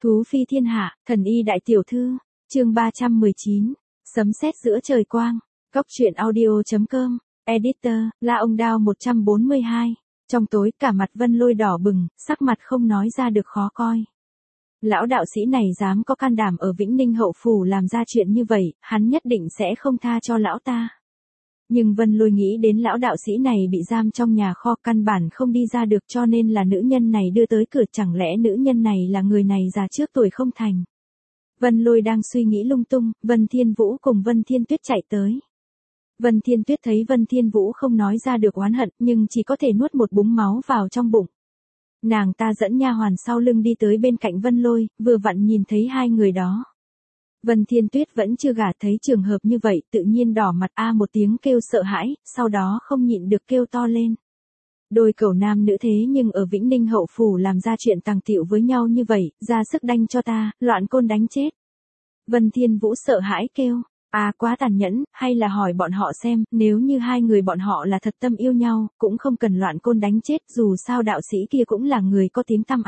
Thú phi thiên hạ, thần y đại tiểu thư, chương 319, sấm sét giữa trời quang, Cốc truyện audio.com, editor, La Ông Đao 142, trong tối cả mặt Vân Lôi đỏ bừng, sắc mặt không nói ra được khó coi. Lão đạo sĩ này dám có can đảm ở Vĩnh Ninh hậu phủ làm ra chuyện như vậy, hắn nhất định sẽ không tha cho lão ta. Nhưng Vân Lôi nghĩ đến lão đạo sĩ này bị giam trong nhà kho căn bản không đi ra được cho nên là nữ nhân này đưa tới cửa, chẳng lẽ nữ nhân này là người này già trước tuổi không thành. Vân Lôi đang suy nghĩ lung tung, Vân Thiên Vũ cùng Vân Thiên Tuyết chạy tới. Vân Thiên Tuyết thấy Vân Thiên Vũ không nói ra được oán hận nhưng chỉ có thể nuốt một búng máu vào trong bụng. Nàng ta dẫn nha hoàn sau lưng đi tới bên cạnh Vân Lôi, vừa vặn nhìn thấy hai người đó. Vân Thiên Tuyết vẫn chưa gả thấy trường hợp như vậy, tự nhiên đỏ mặt một tiếng kêu sợ hãi, sau đó không nhịn được kêu to lên. Đôi cẩu nam nữ thế nhưng ở Vĩnh Ninh hậu phủ làm ra chuyện tàng tiệu với nhau như vậy, ra sức đanh cho ta, loạn côn đánh chết. Vân Thiên Vũ sợ hãi kêu, quá tàn nhẫn, hay là hỏi bọn họ xem, nếu như hai người bọn họ là thật tâm yêu nhau, cũng không cần loạn côn đánh chết, dù sao đạo sĩ kia cũng là người có tiếng tăm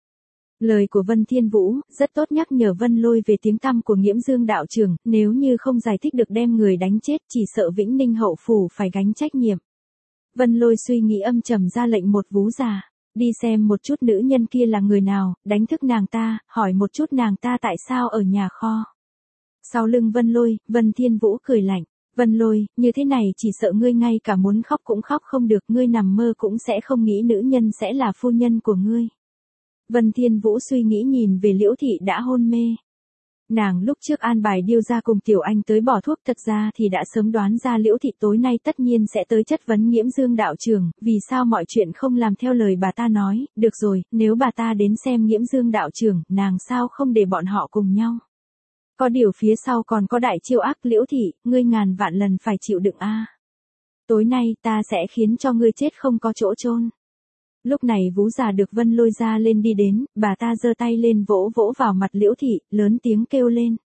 Lời của Vân Thiên Vũ rất tốt, nhắc nhở Vân Lôi về tiếng tăm của Nghiễm Dương đạo trưởng, nếu như không giải thích được đem người đánh chết, chỉ sợ Vĩnh Ninh hậu phủ phải gánh trách nhiệm. Vân Lôi suy nghĩ âm trầm ra lệnh một vú già, đi xem một chút nữ nhân kia là người nào, đánh thức nàng ta, hỏi một chút nàng ta tại sao ở nhà kho. Sau lưng Vân Lôi, Vân Thiên Vũ cười lạnh, Vân Lôi, như thế này chỉ sợ ngươi ngay cả muốn khóc cũng khóc không được, ngươi nằm mơ cũng sẽ không nghĩ nữ nhân sẽ là phu nhân của ngươi. Vân Thiên Vũ suy nghĩ nhìn về Liễu Thị đã hôn mê. Nàng lúc trước an bài Điêu gia cùng Tiểu Anh tới bỏ thuốc, thật ra thì đã sớm đoán ra Liễu Thị tối nay tất nhiên sẽ tới chất vấn Nghiễm Dương đạo trưởng, vì sao mọi chuyện không làm theo lời bà ta nói, được rồi, nếu bà ta đến xem Nghiễm Dương đạo trưởng, nàng sao không để bọn họ cùng nhau. Có điều phía sau còn có đại chiêu ác, Liễu Thị, ngươi ngàn vạn lần phải chịu đựng Tối nay ta sẽ khiến cho ngươi chết không có chỗ chôn. Lúc này vú già được Vân Lôi ra lên đi đến, bà ta giơ tay lên vỗ vỗ vào mặt Liễu Thị, lớn tiếng kêu lên.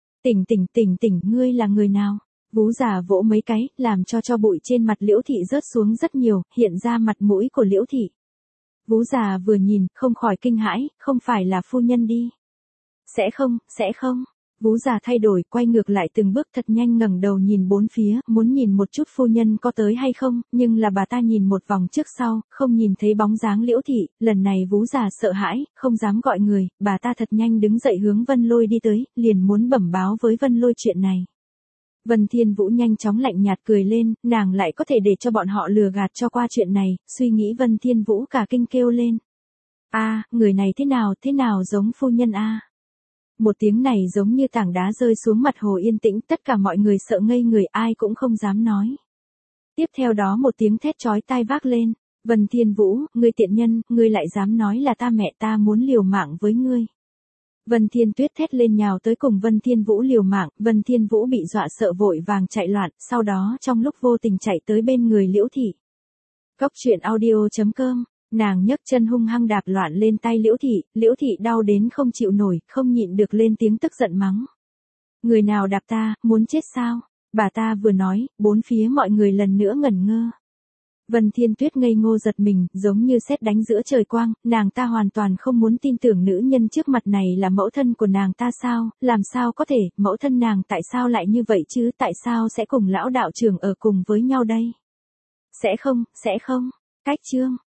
Tỉnh, ngươi là người nào? Vú già vỗ mấy cái, làm cho bụi trên mặt Liễu Thị rớt xuống rất nhiều, hiện ra mặt mũi của Liễu Thị. Vú già vừa nhìn, không khỏi kinh hãi, không phải là phu nhân đi. Sẽ không. Vú già thay đổi, quay ngược lại từng bước thật nhanh, ngẩng đầu nhìn bốn phía, muốn nhìn một chút phu nhân có tới hay không, nhưng là bà ta nhìn một vòng trước sau, không nhìn thấy bóng dáng Liễu Thị, lần này vú già sợ hãi, không dám gọi người, bà ta thật nhanh đứng dậy hướng Vân Lôi đi tới, liền muốn bẩm báo với Vân Lôi chuyện này. Vân Thiên Vũ nhanh chóng lạnh nhạt cười lên, nàng lại có thể để cho bọn họ lừa gạt cho qua chuyện này, suy nghĩ Vân Thiên Vũ cả kinh kêu lên. Người này thế nào giống phu nhân Một tiếng này giống như tảng đá rơi xuống mặt hồ yên tĩnh, tất cả mọi người sợ ngây người, ai cũng không dám nói. Tiếp theo đó một tiếng thét chói tai vác lên, Vân Thiên Vũ, ngươi tiện nhân, ngươi lại dám nói là ta mẹ ta muốn liều mạng với ngươi. Vân Thiên Tuyết thét lên nhào tới cùng Vân Thiên Vũ liều mạng, Vân Thiên Vũ bị dọa sợ vội vàng chạy loạn, sau đó trong lúc vô tình chạy tới bên người Liễu Thị. Cốc truyện audio.com. Nàng nhấc chân hung hăng đạp loạn lên tay Liễu Thị đau đến không chịu nổi, không nhịn được lên tiếng tức giận mắng. Người nào đạp ta, muốn chết sao? Bà ta vừa nói, bốn phía mọi người lần nữa ngẩn ngơ. Vân Thiên Tuyết ngây ngô giật mình, giống như sét đánh giữa trời quang, nàng ta hoàn toàn không muốn tin tưởng nữ nhân trước mặt này là mẫu thân của nàng ta sao, làm sao có thể, mẫu thân nàng tại sao lại như vậy chứ, tại sao sẽ cùng lão đạo trưởng ở cùng với nhau đây? Sẽ không, cách chương.